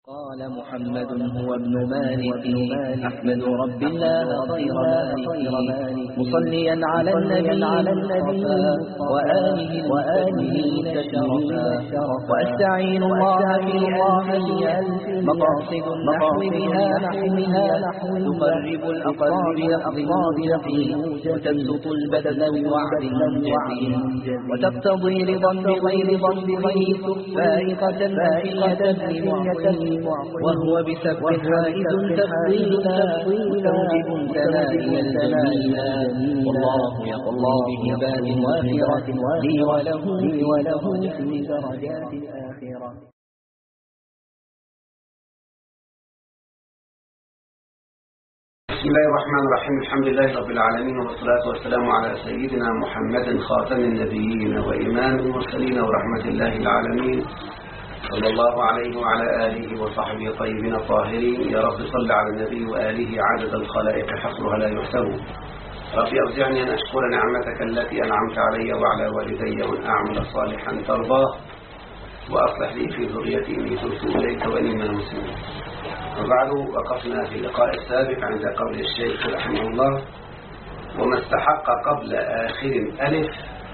قال محمد هو ابن مالك أحمد رب الله خير مالك مصليا على النبي المصطفى وآله المشرفا وأستعين الله في ألف مقاصد النحو بها تقرب الأقصاب يقضي وتبسط البدن بوعد جديد وتقتضي رضا بغير ضمه فائقة وهو بسبب حائز تفضيلا مستوجب تنادي الجميلا والله يقضي بهبات وافرة لي وله في درجات الآخرة. بسم الله الرحمن الرحيم. الحمد لله رب العالمين، والصلاة والسلام على سيدنا محمد خاتم النبيين وإمام المرسلين ورحمة الله العالمين صلى الله عليه وعلى آله وصحبه الطيبين الطاهرين. يا رب صل على النبي وآله عدد الخلائق حصرها لا يحسب. ربي أوزعني أن أشكر نعمتك التي أنعمت علي وعلى والدي وأن أعمل صالحا ترضاه وأصلح لي في ذريتي إني تبت إليك وإني من المسلمين. وبعد، وقفنا في اللقاء السابق عند قول الشيخ رحمه الله: وما استحق قبل آخر ألف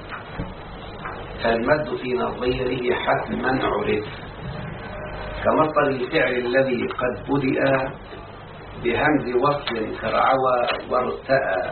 فالمد في نظيره حتما عرف، كمصدر الفعل الذي قد بدأ بهمز وصل كرعوى وارتأى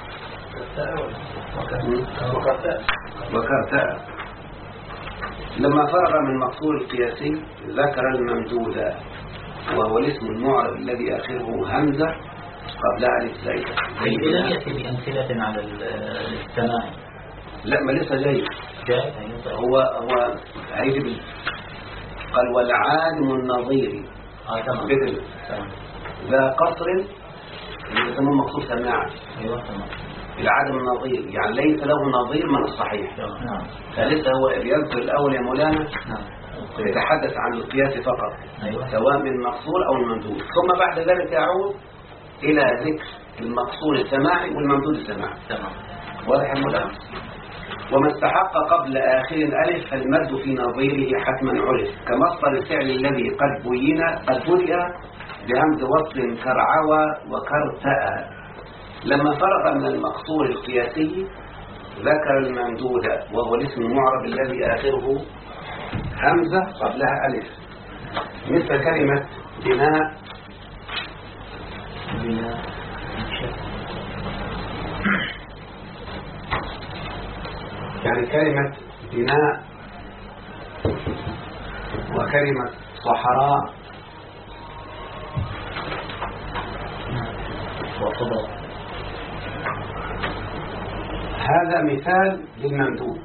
وكرتأى. لما فرغ من مقصور القياسي ذكر الممدود، وهو الاسم المعرب الذي آخره همزة قبل ألف زائدة. لم يأتي بأمثلة على السماع. لا، ما لسه جاي. هو هيجي قال والعالم النظير بدل ذا قصر اللي يسموه مقصود سماع. العالم النظير يعني ليس له نظير من الصحيح. فلسه هو يذكر الأول يا مولانا يتحدث عن القياس فقط، سواء من المقصور أو الممدود، ثم بعد ذلك يعود إلى ذكر المقصور السماعي والممدود السماعي. واضح يا مولانا؟ وما استحق قبل آخر ألف فالمد في نظيره حتما عرف، كمصدر الفعل الذي قد بدأ بهمز وصل كرعوى وكرتأى. لما فرغ من المقصور القياسي ذكر الممدود، وهو الاسم المعرب الذي آخره همزة قبلها ألف، مثل كلمة بناء يعني كلمة بناء وكلمة صحراء وصدر. هذا مثال للممدود،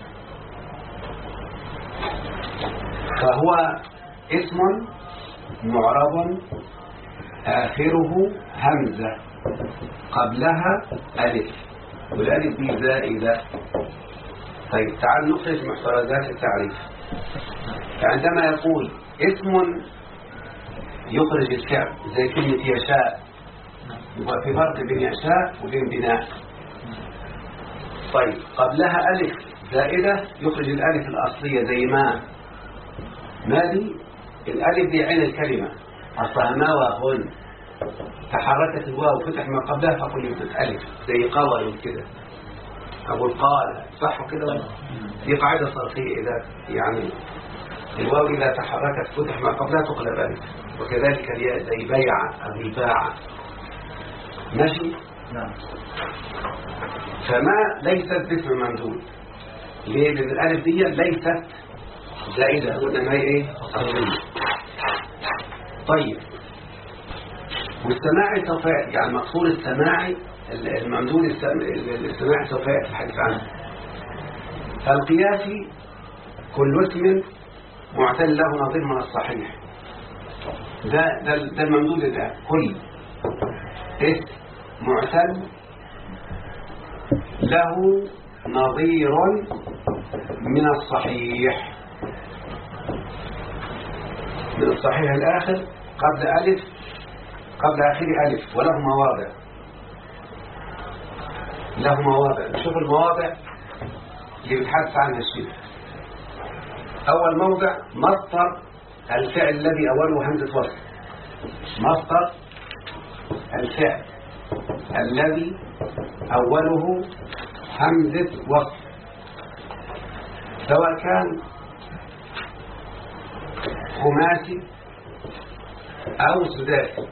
فهو اسم معرب آخره همزة قبلها ألف، والألف دي زائدة. طيب تعال نخرج محترزات التعريف. فعندما يقول اسم يخرج الفعل زي كلمة يشاء، يبقى في فرق بين يشاء وبين بناء. طيب قبلها ألف زائدة يخرج الألف الأصلية زي ما دي الألف دي عين الكلمة أصلها ما وهن، تحركت الواو فتح ما قبلها فقلت ألف زي قول كده. أقول قال صح كده؟ دي قاعدة صرفية، إذا يعني الواو إذا تحركت فتح ما قبلها تقلب ألف، وكذلك الياء زي بيع أو باع. ماشي؟ نعم. فما ليست باسم ممدود. ليه؟ لأن الألف دي ليست زائدة، قلنا ما هي إيه؟ أصلية. طيب والسماعي سوف يعني مقصود السماعي الممدود السماعي سوف يأتي الحديث عنه. فالقياسي كل اسم معتل له نظير من الصحيح. ده الممدود. ده كل اسم معتل له نظير من الصحيح، من الصحيح الآخر قبل ألف، قبل آخر ألف، وله مواضع. له مواضع. نشوف المواضع اللي بتحدث عنها الشيخ. أول موضع مصدر الفعل الذي أوله همزة وصل. مصدر الفعل الذي أوله همزة وصل سواء كان خماسي أو سداسي،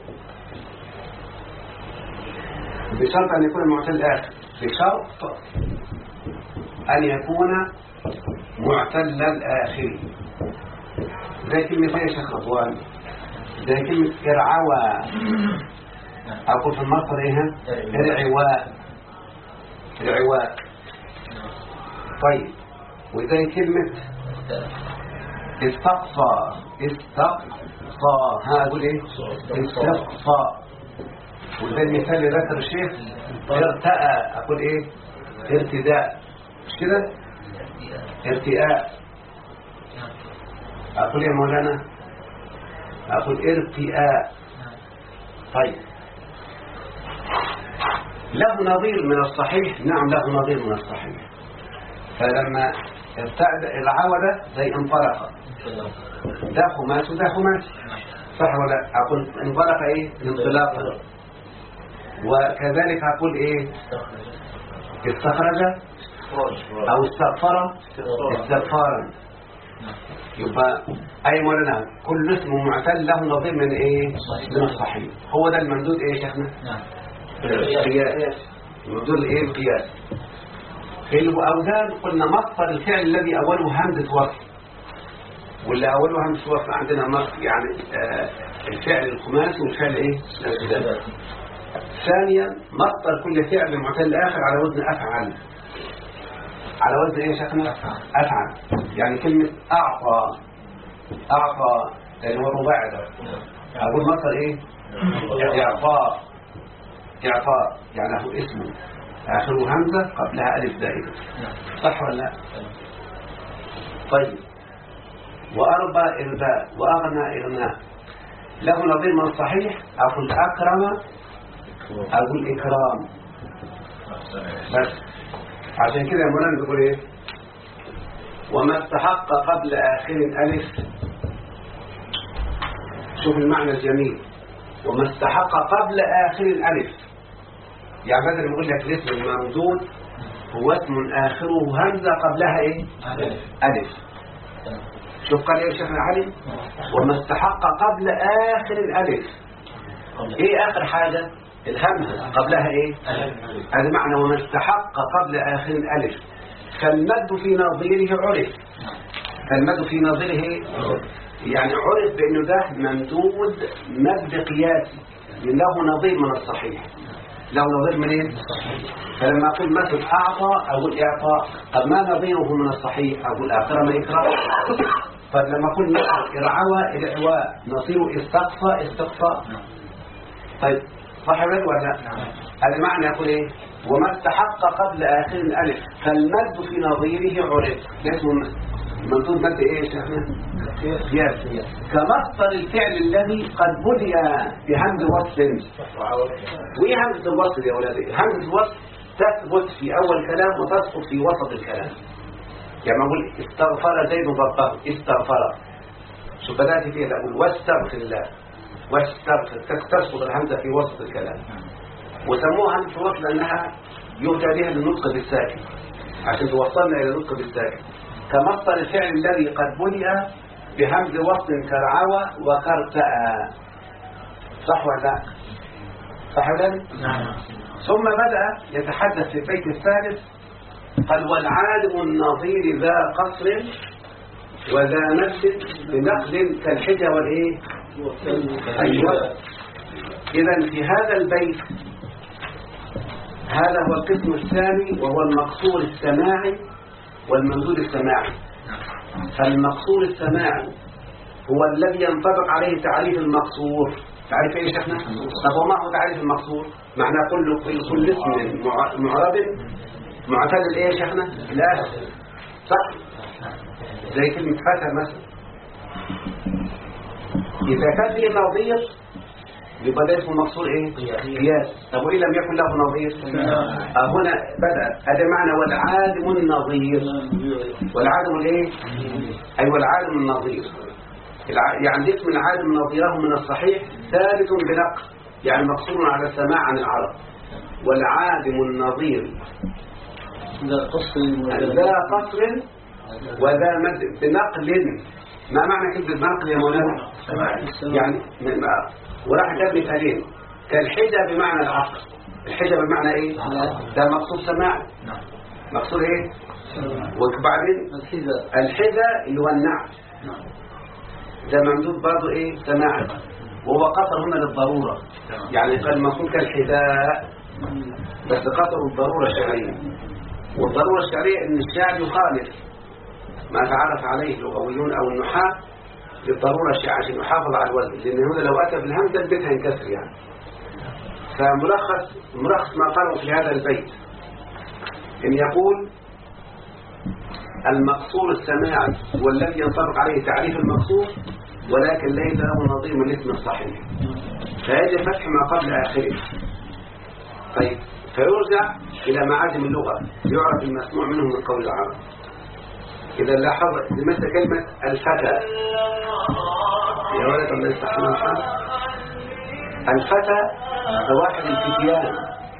بشرط أن يكون المعتل الآخر، بشرط أن يكون معتل الآخر. زي كلمة يا شيخ رضوان، زي كلمة إرعوى، أقول في المصدر إيه؟ إرعواء، إرعواء. طيب، وزي كلمة استقصى، استقصى، ها أقول إيه؟ استقصى. وزي المثال اللي ذكر الشيخ ارتأى، أقول إيه؟ ارتداء، مش كده؟ ارتئاء. أقول يا مولانا، أقول ارتئاء. طيب، له نظير من الصحيح؟ نعم له نظير من الصحيح. فلما ارتعد العودة زي انطلق، ده خماس وده خماس، صح ولا؟ أقول انطلق ايه؟ انطلاقا. وكذلك أقول ايه؟ استخرج او استغفر استغفارا. يبقى اي مولانا كل اسم معتل له نظير من ايه؟ من الصحيح. هو ده الممدود ايه يا شيخنا؟ القياس. الممدود الايه؟ القياس. في الأوزان قلنا مصدر الفعل الذي أوله همزة وصل، واللي أوله همزة وصل عندنا مصدر يعني الفعل الخماسي والفعل إيه؟ الثلاثي. ثانيا مصدر كل فعل معتل آخر على وزن أفعل. على وزن إيه يا شيخنا؟ أفعل. يعني كلمة أعطى، أعطى لأنه هو الرباعي ده، أقول مصدر إيه؟ إعطاء، إعطاء يعني هو اسمه آخر همزة قبلها ألف زائدة، صح ولا لا؟ طيب، وأربى إرباء وأغنى إغناء له نظير من الصحيح. أقول أكرم، أقول إكرام، بس. عشان كده يا مولانا بيقول إيه؟ وما استحق قبل آخر ألف. شوف المعنى الجميل، وما استحق قبل آخر ألف. يعني بدل ما يقول لك الاسم الممدود هو اسم آخره همزة قبلها ايه؟ ألف. شوف قال ايه شيخنا علي؟ وما استحق قبل آخر الألف. ايه آخر حاجة؟ الهمزة قبلها ايه؟ هذا معنى وما استحق قبل آخر الألف. فالمد في نظيره عرف، فالمد في نظيره يعني عرف بأنه ده ممدود مد قياسي له نظير من الصحيح، له نظير منين؟ فلما أقول مثل أعطى أقول إعطاء. طب ما نظيره من الصحيح؟ أقول أكرم إكرام. فلما أقول مثل إرعوى إرعواء، نصير استقصى استقصاء. طيب صح ولا لا؟ هذا معنى يقول إيه؟ وما استحق قبل آخر الألف فالمد في نظيره عرف. اسمه منطوق مد إيه يا شيخنا؟ قياس. كمصدر الفعل الذي قد بدأ بهمز وصل. وإيه همزة الوصل يا أولادي؟ همزة الوصل تثبت في أول كلام وتسقط في وسط الكلام. يعني أقول استغفر زيد ربه، استغفر. شو بدأت فيه؟ أقول واستغفر الله، واستغفر، تسقط الهمزة في وسط الكلام. وسموها همزة الوصل لأنها يرجى بها للنطق بالساكن، عشان توصلنا إلى النطق بالساكن. كمصدر الفعل الذي قد بدأ بهمز وصل كرعوى وكرتأى. صح ولا لا؟ صح ولا لا؟ نعم. ثم بدأ يتحدث في البيت الثالث قال والعالم النظير ذا قصر وذا نفس بنقل كالحجة والإيه؟ أيوة. إذن في هذا البيت هذا هو القسم الثاني وهو المقصور السماعي والممدود السماعي. فالمقصور السماعي هو الذي ينطبق عليه تعريف المقصور. تعريف ايه يا شيخنا؟ طب وما هو تعريف المقصور؟ معنى كل اسم معرب معتل ايه يا شيخنا؟ الاخر، صح؟ زي كلمة فتى مثلا، إذا كان ليه نظير يبقى ده اسمه مقصور ايه؟ قياس. طب وإن لم يكن له نظير؟ هنا بدأ هذا معنى والعادم النظير. والعادم الايه؟ أي والعادم النظير. يعني اسم العادم نظيره من الصحيح ثابت بنقل، يعني مقصور على السماع عن العرب. والعادم النظير ذا قصر وذا مد بنقل. ما معنى كلمة بنقل يا مولانا؟ يعني وراح جاب مثالين. كالحجة بمعنى العقل. الحجة بمعنى ايه؟ ده مقصود سماع. مقصود ايه؟ وبعدين الحجة اللي هو النعل، ده ممدود برضه ايه؟ سماع. وهو قصر هنا للضرورة، يعني قال مقصود كالحذاء، بس قصروا الضرورة الشرعية. والضرورة الشرعية ان الشاعر يخالف ما تعرف عليه اللغويون او النحاة للضرورة الشرعية عشان يحافظ على الوزن، لان هنا لو اتى بالهمزة البيت هينكسر يعني. فملخص ما قاله في هذا البيت ان يقول المقصور السماعي هو الذي ينطبق عليه تعريف المقصور، ولكن ليس له نظير من الاسم الصحيح، فيجب فتح ما قبل آخره. طيب، فيرجع إلى معاجم اللغة يعرف المسموع منه من قول العرب. إذا لاحظ مثل كلمة الفتى، يا ولد الله يستحمل الحال، الفتى هو واحد الفتيان،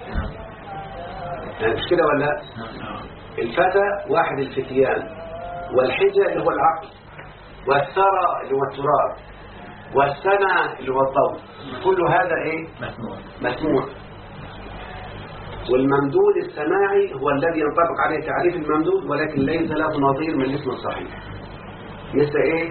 يعني مش كده ولا؟ الفتى واحد الفتيان، والحجة اللي هو العقل، والثرى اللي هو التراب، والسنة اللي هو الضوء، كل هذا ايه؟ مسموع. والممدود السماعي هو الذي ينطبق عليه تعريف الممدود، ولكن ليس له نظير من الاسم الصحيح. مثل ايه؟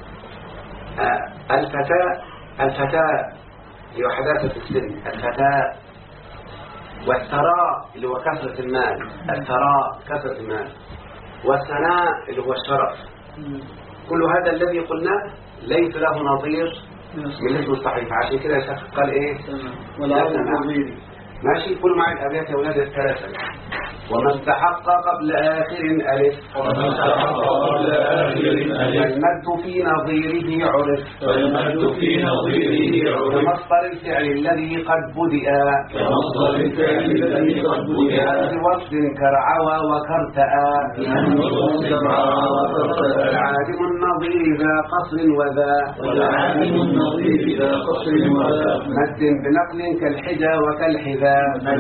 الفتاة اللي هو حداثة السن، الفتاة. والثراء اللي هو كثرة المال، الثراء كثرة المال. والثناء اللي هو الشرف. كل هذا الذي قلناه ليس له نظير من الاسم الصحيح، عشان كده الشيخ قال ايه؟ ولا نظير. ماشي، كل مع الابيات يا اولاد الثلاثه. وما استحق قبل آخر ألف، والمد في نظيره عرف، كمصدر الفعل الذي قد بدأ، بوصف كرعوى وكرتأ، العادم النظير ذا قصر وذا، مد بنقل كالحجى وكالحذا.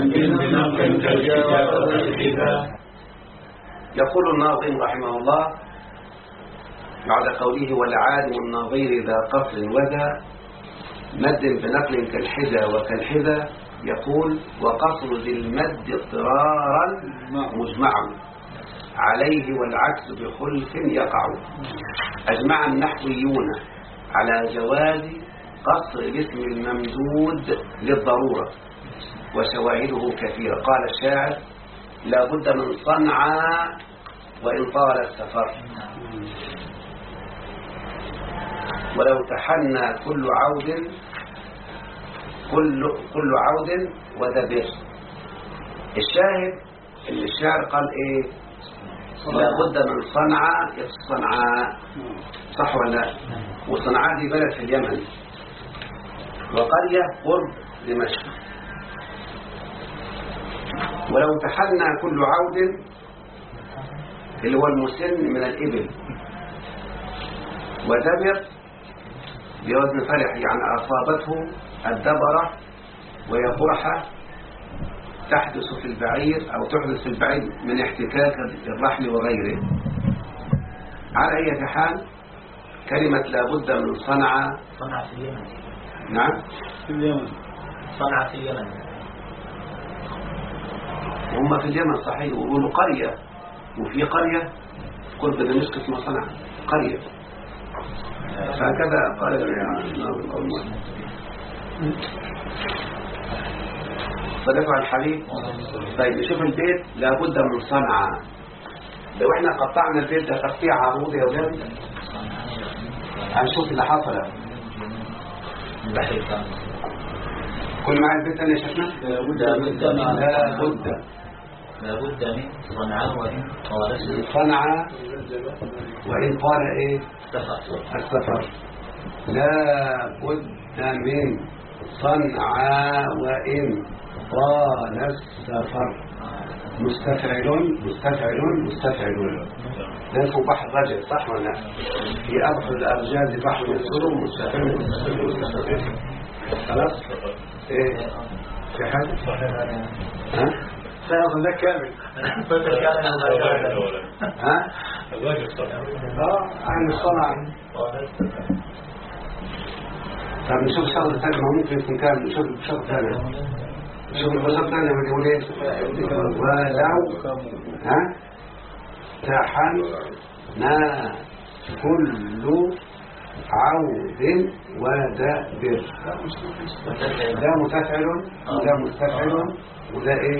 يقول الناظم رحمه الله بعد قوله والعالم النظير ذا قصر وذا مد بنقل كالحجى وكالحذا، يقول وقصر ذي المد اضطرارا مجمع عليه والعكس بخلف يقع. أجمع النحويون على جواز قصر الاسم الممدود للضرورة، وشواهده كثيرة. قال الشاعر لا بد من صنعاء وإن طال السفر، ولو تحنى كل عود وذبر. الشاهد اللي الشاعر قال ايه؟ لا بد من صنعاء، صح ولا؟ وصنعاء دي بلد في اليمن، وقرية قرب دمشق. ولو تحنى كل عود اللي هو المسن من الإبل، ودبر بوزن فرح يعني أصابته الدبرة وهي قرحة تحدث في البعير أو تحدث في البعير من احتكاك الرحل وغيره. على أي حال كلمة لابد من صنع في اليمن. نعم في اليمن، صنع في اليمن. هم في اليمن صحيح، ويقولوا قرية، وفي قرية قرب دمشق اسمها صنعاء قرية. فهكذا قال الناظم. صدقوا الحبيب. طيب نشوف البيت لابد من صنعاء. لو احنا قطعنا البيت ده تقطيع عروضي يا ولاد هنشوف اللي حصل. كل معي البيت اللي شفنا لابد من صنعاء وإن طال صنعاء وإن طال ايه السفر. لا بد من صنعاء وإن طال السفر. مستفعل ده اسمه بحر رجل صح ولا لا؟ في أبحر الأرجاز بحر يسر مستقر. خلاص؟ ايه؟ في حاجة؟ ها؟ سيظل لك كامل. ها؟ عن الصنع. طب نشوف شغلة ثانية، ما ممكن يكون كامل. نشوف شغلة ثانية. نشوف البشر ثانية بيقول ايه؟ ولو ها؟ تحنى كل عود ودابر. ده متفعل وده مستفعل وده ايه؟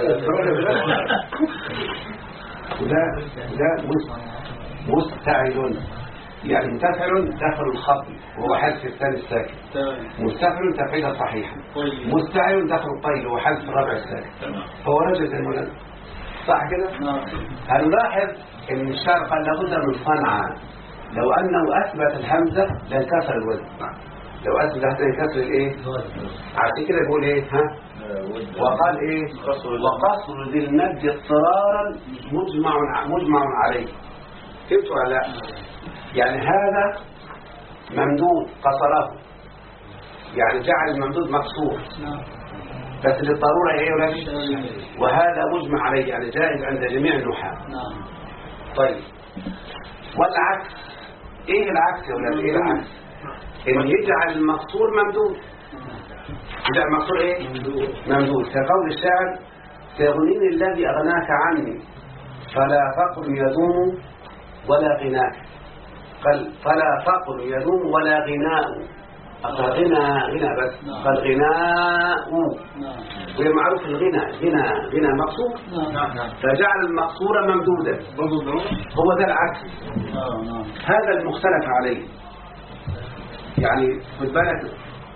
وده مستعل. يعني متفعل داخل الخط وهو حذف الثاني الساكن. مستفعل تفعيلها صحيحا. مستعل داخل الطيل وهو حذف الرابع الساكن. هو رجل زي المولد صح كده؟ هنلاحظ ان الشارع قال لابد من صنعاء. لو انه اثبت الهمزه لانكسر الوزن. لو اثبت لانكسر الايه؟ عشان كده يقول ايه؟ ها؟ وقال ايه؟ وقصر ذي المد اضطرارا مجمع عليه. فهمتوا ولا لا؟ يعني هذا ممدود قصره، يعني جعل الممدود مقصور بس للضرورة ايه ولا شيء. وهذا مجمع عليه يعني جائز عند جميع النحاة. طيب والعكس ايه العكس يا ولاد؟ ايه العكس؟ ان يجعل المقصور ممدود. يجعل المقصور ايه؟ ممدود. كقول الشاعر سيغنيني الذي اغناك عني فلا فقر يدوم ولا غناك. قال فلا فقر يدوم ولا غناء. غنى بس. قال غناء وهي معروف الغنى غنى مقصور فجعل المقصور ممدودا. هو ده العكس. هذا المختلف عليه. يعني خد بالك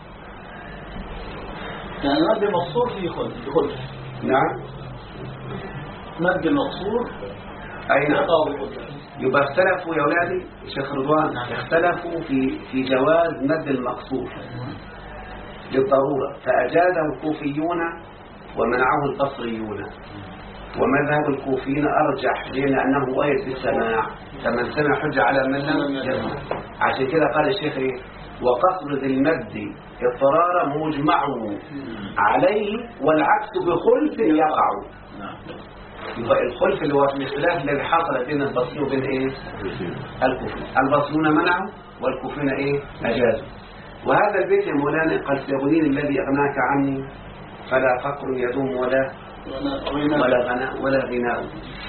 يعني مد المقصور فيه خلف. نعم مد المقصور أي نعم. يبقى اختلفوا يا أولادي شيخ رضوان اختلفوا في جواز مد المقصور للضرورة فأجازه الكوفيون ومنعه البصريون. ومذهب الكوفيين أرجح لأنه غير بالسماع فمن سمع حجة على من لم يسمع. عشان كده قال الشيخ ايه؟ وقصر ذي المد اضطرارا مجمع عليه والعكس بخلف يقع. يبقى الخلف اللي هو الاختلاف الذي حصل بين البصري وبين ايه؟ الكوفي. البصريون منعوا والكوفيون ايه؟ اجازوا. وهذا البيت يا مولانا قال سيغنيني الذي اغناك عني فلا فقر يدوم ولا غناء ولا غناء.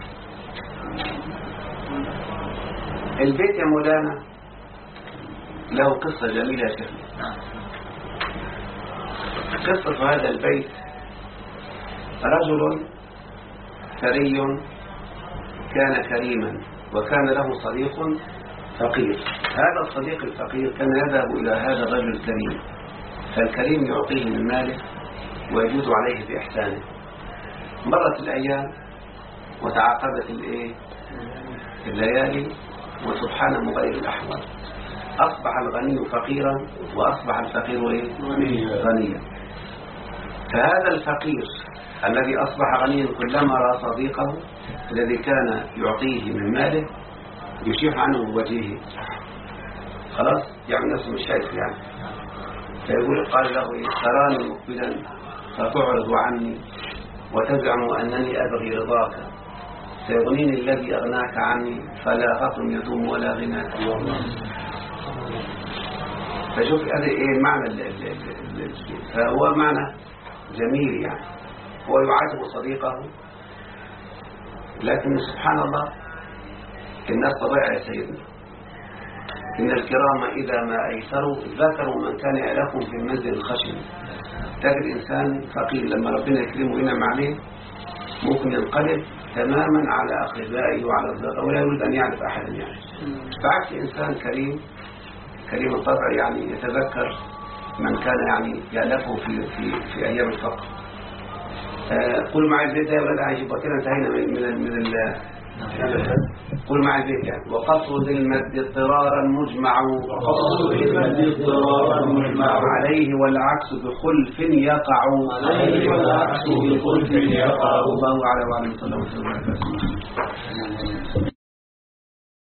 البيت يا مولانا له قصة جميلة يا شيخ. قصة هذا البيت رجل ثري كان كريما وكان له صديق فقير. هذا الصديق الفقير كان يذهب إلى هذا الرجل الكريم فالكريم يعطيه من ماله ويجود عليه بإحسانه. مرت الأيام وتعاقبت الليالي وسبحان مغير الأحوال. أصبح الغني فقيرا وأصبح الفقير غنيا. فهذا الفقير الذي أصبح غنيا كلما رأى صديقه الذي كان يعطيه من ماله يشيح عنه بوجهه خلاص يعني نفسه مش شايف يعني. فيقول قال له تراني مقبلا فتعرض عني وتزعم أنني أبغي رضاك سيغنيني الذي أغناك عني فلا فقر يدوم ولا غناك. فشوف هذا ايه معنى فهو معنى جميل يعني. هو يعاتب صديقه لكن سبحان الله الناس طبيعة يا سيدنا. إن الكرام إذا ما أيسروا ذكروا من كان يألكم في المنزل الخشن. تجد إنسان فقير لما ربنا يكرمه وينعم عليه ممكن ينقلب تماما على أخبائه وعلى أصدقائه ولا يريد أن يعرف أحدا يعني. بعكس إنسان كريم الطبع يعني يتذكر من كان يعني يألفه في أيام الفقر. قولوا معي البيت يا ولد عايش يبقى كده انتهينا من قولوا معي البيت يعني. وقصر ذي المد اضطرارا مجمع عليه والعكس بخلف يقع. الله أعلم وعلم صلى الله عليه وسلم.